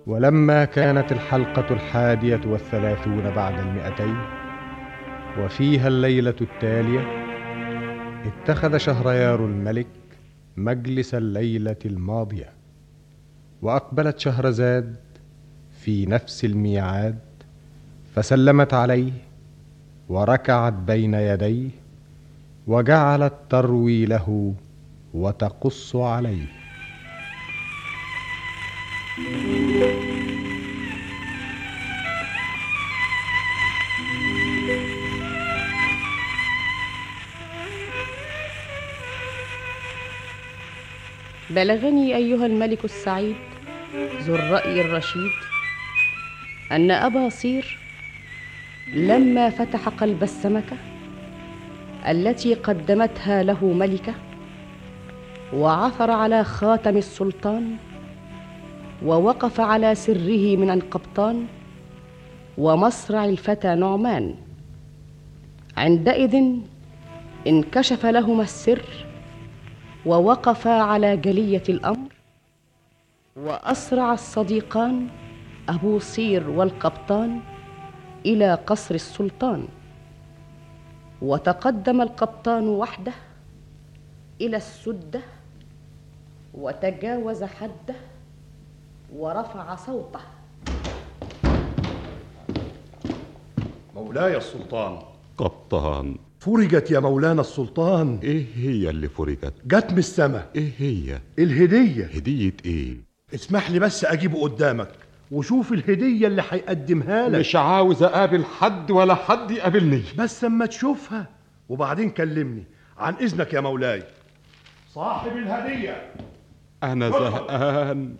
ولما كانت الحلقة 31 بعد 200 وفيها الليلة التالية، اتخذ شهريار الملك مجلس الليلة الماضية، وأقبلت شهرزاد في نفس الميعاد، فسلمت عليه وركعت بين يديه، وجعلت تروي له وتقص عليه. بلغني أيها الملك السعيد ذو الرأي الرشيد أن أبا صير لما فتح قلب السمكة التي قدمتها له ملكة، وعثر على خاتم السلطان، ووقف على سره من القبطان ومصرع الفتى نعمان، عندئذ انكشف لهما السر، ووقفا على جلية الأمر، وأسرع الصديقان أبو صير والقبطان إلى قصر السلطان. وتقدم القبطان وحده إلى السدة، وتجاوز حده، ورفع صوته: مولاي السلطان. قبطان. فرجت يا مولانا السلطان. ايه هي اللي فرجت؟ جت من السماء. ايه هي؟ الهدية. هدية ايه؟ اسمح لي بس اجيبه قدامك وشوف الهدية اللي هيقدمها لك. مش عاوز اقابل حد ولا حد يقابلني. بس اما تشوفها وبعدين كلمني. عن اذنك يا مولاي. صاحب الهدية. انا زهقان.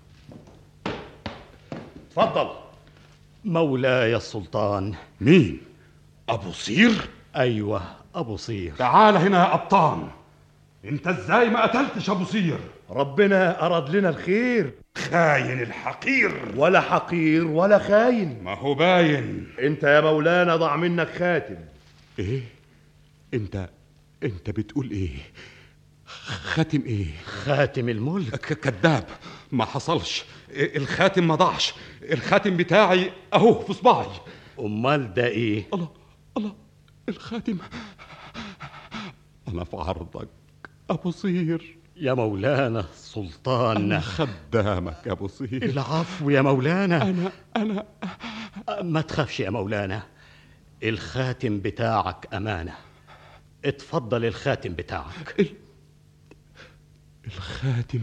اتفضل. مولاي السلطان. مين؟ ابو صير؟ ايوه ابو صير. تعال هنا يا قبطان. انت ازاي ما قتلتش ابو صير؟ ربنا اراد لنا الخير. خاين الحقير. ولا حقير ولا خاين. ما هو باين. انت يا مولانا ضاع منك خاتم. ايه؟ انت بتقول ايه؟ خاتم ايه؟ خاتم الملك. كذاب، ما حصلش. الخاتم ما ضاعش. الخاتم بتاعي اهو في صباعي. امال ده ايه؟ الله الخاتم. انا في عرضك ابو صير. يا مولانا السلطان. انا خدامك يا ابو صير. العفو يا مولانا. انا ما تخافش يا مولانا، الخاتم بتاعك امانه. اتفضل الخاتم بتاعك. الخاتم؟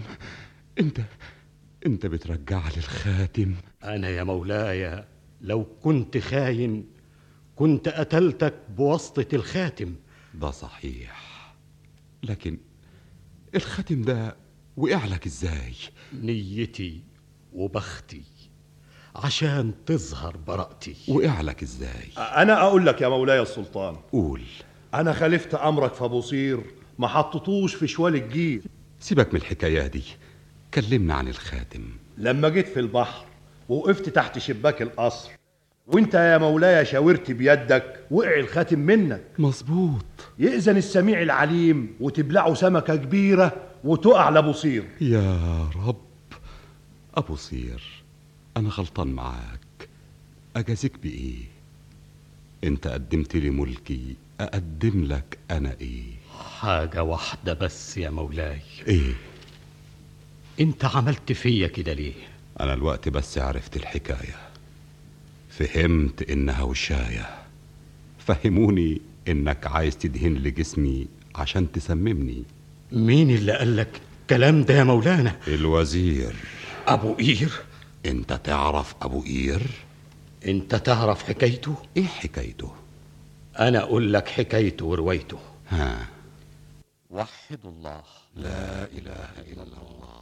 انت بترجع لي الخاتم؟ انا يا مولاي لو كنت خاين كنت قتلتك بواسطة الخاتم. ده صحيح، لكن الخاتم ده وقع لك ازاي؟ نيتي وبختي عشان تظهر براءتي. وقع لك ازاي؟ انا اقول لك يا مولاي السلطان. قول. انا خالفت امرك في ابو صير، ما حطيتوش في شوال الجيل. سيبك من الحكايه دي، كلمنا عن الخاتم. لما جيت في البحر ووقفت تحت شباك القصر، وانت يا مولاي شاورت بيدك، وقع الخاتم منك. مظبوط. يأذن السميع العليم وتبلعه سمكة كبيرة وتقع لابو صير. يا رب. ابو صير، انا غلطان معاك، اجازيك بايه؟ انت قدمت لي ملكي، اقدم لك انا ايه؟ حاجة واحدة بس يا مولاي. ايه؟ انت عملت فيا كده ليه؟ انا الوقت بس عرفت الحكاية، فهمت انها وشاية. فهموني انك عايز تدهن لي جسمي عشان تسممني. مين اللي قالك الكلام ده يا مولانا؟ الوزير ابو قير. انت تعرف ابو قير؟ انت تعرف حكايته؟ ايه حكايته؟ انا اقول لك حكايته وروايته. ها. وحد الله. لا اله الا الله.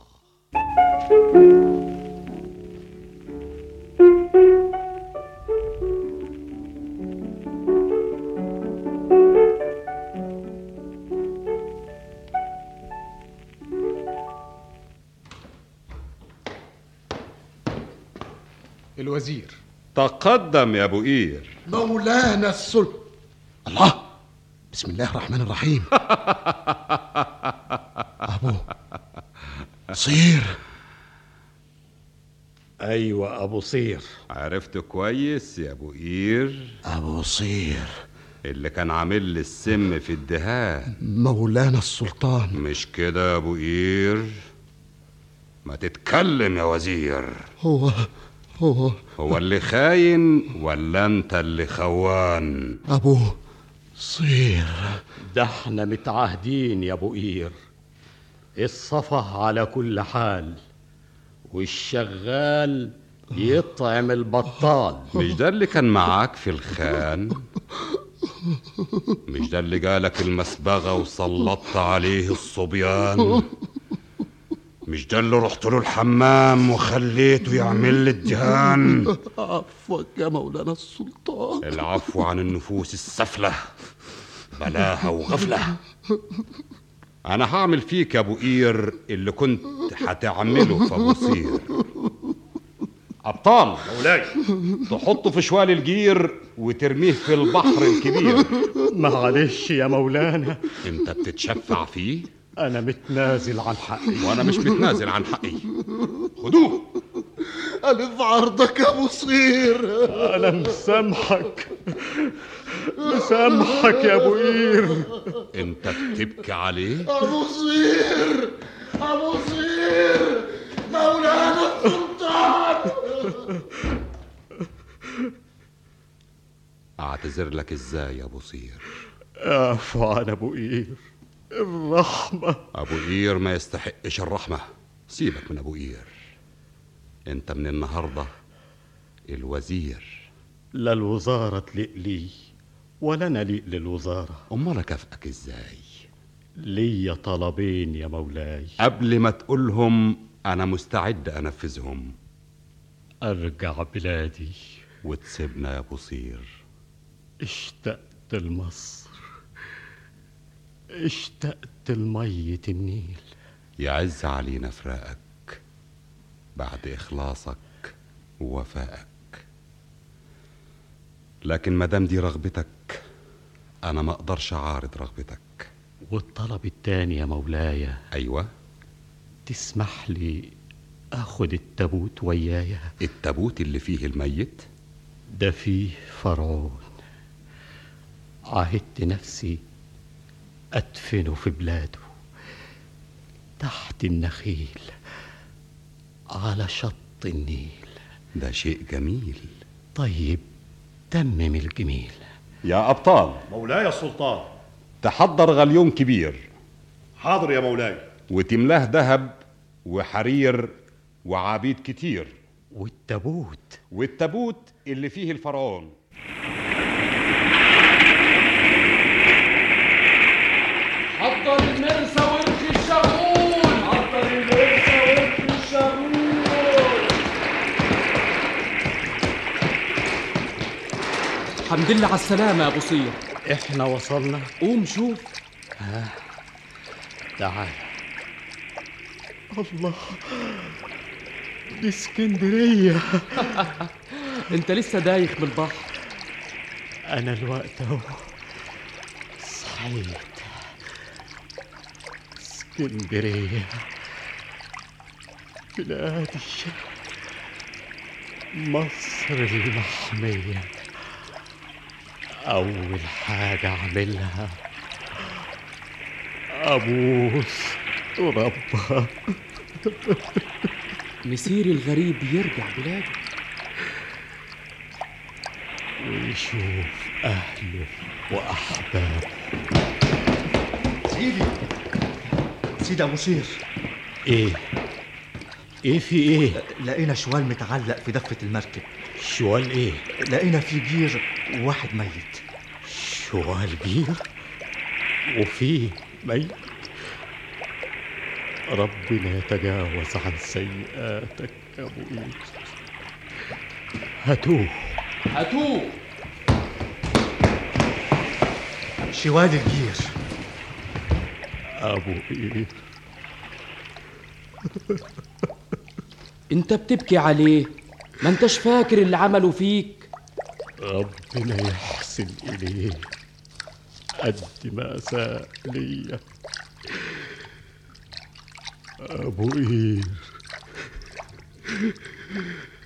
الوزير. تقدم يا ابو قير. مولانا الله، بسم الله الرحمن الرحيم. ابو صير. أيوة أبو صير. عرفت كويس يا ابو قير؟ أبو صير اللي كان عامل لي السم في الدهان. مولانا السلطان. مش كده يا ابو قير؟ ما تتكلم يا وزير. هو اللي خاين ولا انت اللي خوان؟ أبو صير ده احنا متعاهدين يا ابو قير، الصفا على كل حال، والشغال يطعم البطال. مش ده اللي كان معاك في الخان؟ مش ده اللي جالك المسبغة وسلطت عليه الصبيان؟ مش ده اللي رحت له الحمام وخليته يعمل لي الدهان؟ عفوك يا مولانا السلطان. العفو عن النفوس السفلة، بلاها وغفلة. أنا هعمل فيك يا أبو قير اللي كنت هتعمله في أبو صير. أبطال مولاي، تحطه في شوال الجير وترميه في البحر الكبير. معلش يا مولانا، أنت بتتشفع فيه؟ أنا متنازل عن حقي. وأنا مش متنازل عن حقي. خدوه. ألف عرضك يا أبو صير. أنا مسامحك يا أبو قير. أنت بتبكي عليه؟ أبو صير مولانا السلطان. أعتذر لك إزاي يا أبو صير؟ عفو عن أبو قير، الرحمة. أبو قير ما يستحقش الرحمة. سيبك من أبو قير. أنت من النهاردة الوزير. لا الوزارة تليق لي ولا أنا ليق للوزارة. أمال أكافئك إزاي؟ ليا طلبين يا مولاي. قبل ما تقولهم أنا مستعد أنفذهم. أرجع بلادي وتسيبنا يا أبو صير. اشتقت لمصر، اشتقت لمية النيل. يعز علينا فراقك بعد إخلاصك ووفائك. لكن مادام دي رغبتك أنا ما أقدرش أعارض رغبتك. والطلب التاني يا مولاي. أيوة. تسمح لي أخد التابوت ويايا؟ التابوت اللي فيه الميت؟ ده فيه فرعون. عهدت نفسي أدفنه في بلاده تحت النخيل على شط النيل. ده شيء جميل. طيب تمم الجميل. يا أبطال. مولاي السلطان. تحضر غليون كبير. حاضر يا مولاي. وتملاه ذهب وحرير وعبيد كتير. والتابوت اللي فيه الفرعون. حضر المرسى وارخي الشغول. الحمد لله على السلامة يا أبو صير. احنا وصلنا. قوم شوف. تعال. الله، دي اسكندرية. انت لسه دايخ من البحر. أنا الوقت أهو صحيت. اسكندرية بلادي، مصر المحمية. أول حاجة أعملها أبوس تربها. مسير الغريب يرجع بلاده ويشوف أهله وأحبابه. سيدي أبو صير. إيه في إيه؟ لقينا شوال متعلق في دفة المركب. شوال إيه؟ لقينا فيه جير وواحد ميت. شوال جير وفيه ميت؟ ربنا يتجاوز عن سيئاتك يا أبو قير. هاتوه. شوال الجير. أبو قير، انت بتبكي عليه؟ ما انتش فاكر اللي عمله فيك؟ ربنا يحسن إليه قد ما أساء ليا. أبو قير،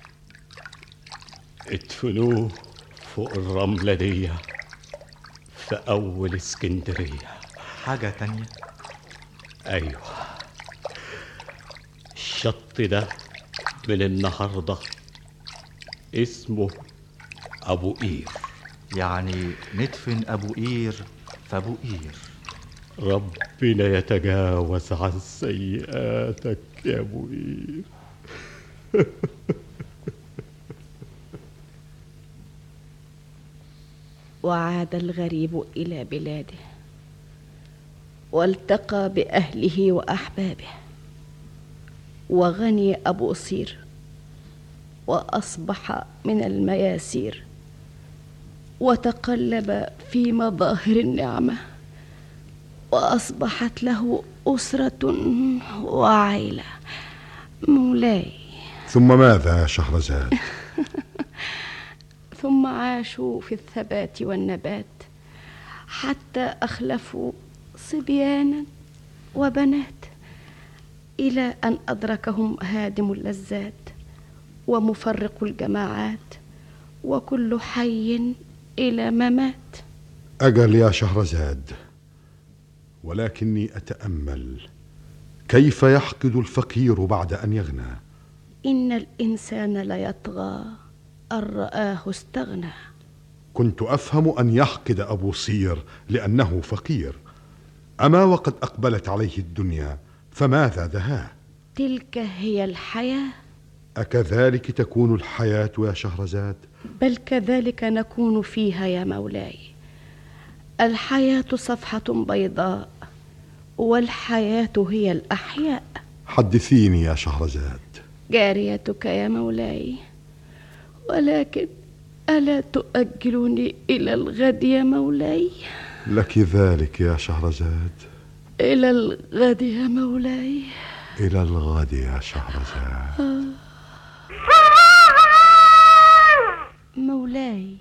ادفنوه فوق الرملة دي في أول اسكندرية. حاجة تانية؟ أيوة، الشط ده من النهاردة اسمه أبو قير. يعني ندفن أبو قير في أبو قير. ربنا يتجاوز عن سيئاتك يا أبو قير. وعاد الغريب إلى بلاده والتقى بأهله وأحبابه، وغني أبو قصير وأصبح من المياسير، وتقلب في مظاهر النعمة، وأصبحت له أسرة وعائلة. مولاي، ثم ماذا يا شهرزاد؟ ثم عاشوا في الثبات والنبات حتى أخلفوا صبيانا وبنات، إلى أن أدركهم هادم اللذات ومفرق الجماعات، وكل حي إلى ممات. أجل يا شهرزاد، ولكني أتأمل كيف يحقد الفقير بعد أن يغنى. إن الإنسان ليطغى أن رآه استغنى. كنت أفهم أن يحقد أبو صير لأنه فقير، أما وقد أقبلت عليه الدنيا فماذا دهاه؟ تلك هي الحياة. أكذلك تكون الحياة يا شهرزاد؟ بل كذلك نكون فيها يا مولاي. الحياة صفحة بيضاء، والحياة هي الأحياء. حدثيني يا شهرزاد. جاريتك يا مولاي، ولكن ألا تؤجلني إلى الغد يا مولاي؟ لك ذلك يا شهرزاد. إلى الغد يا مولاي. إلى الغد يا شهرزاد. مولاي.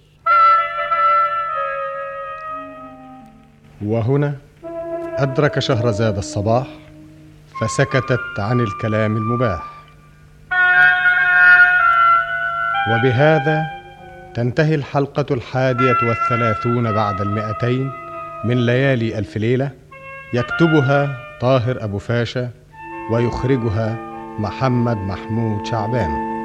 وهنا أدرك شهرزاد الصباح، فسكتت عن الكلام المباح. وبهذا تنتهي الحلقة 31 بعد 200 من ليالي ألف ليلة، يكتبها طاهر أبو فاشا ويخرجها محمد محمود شعبان.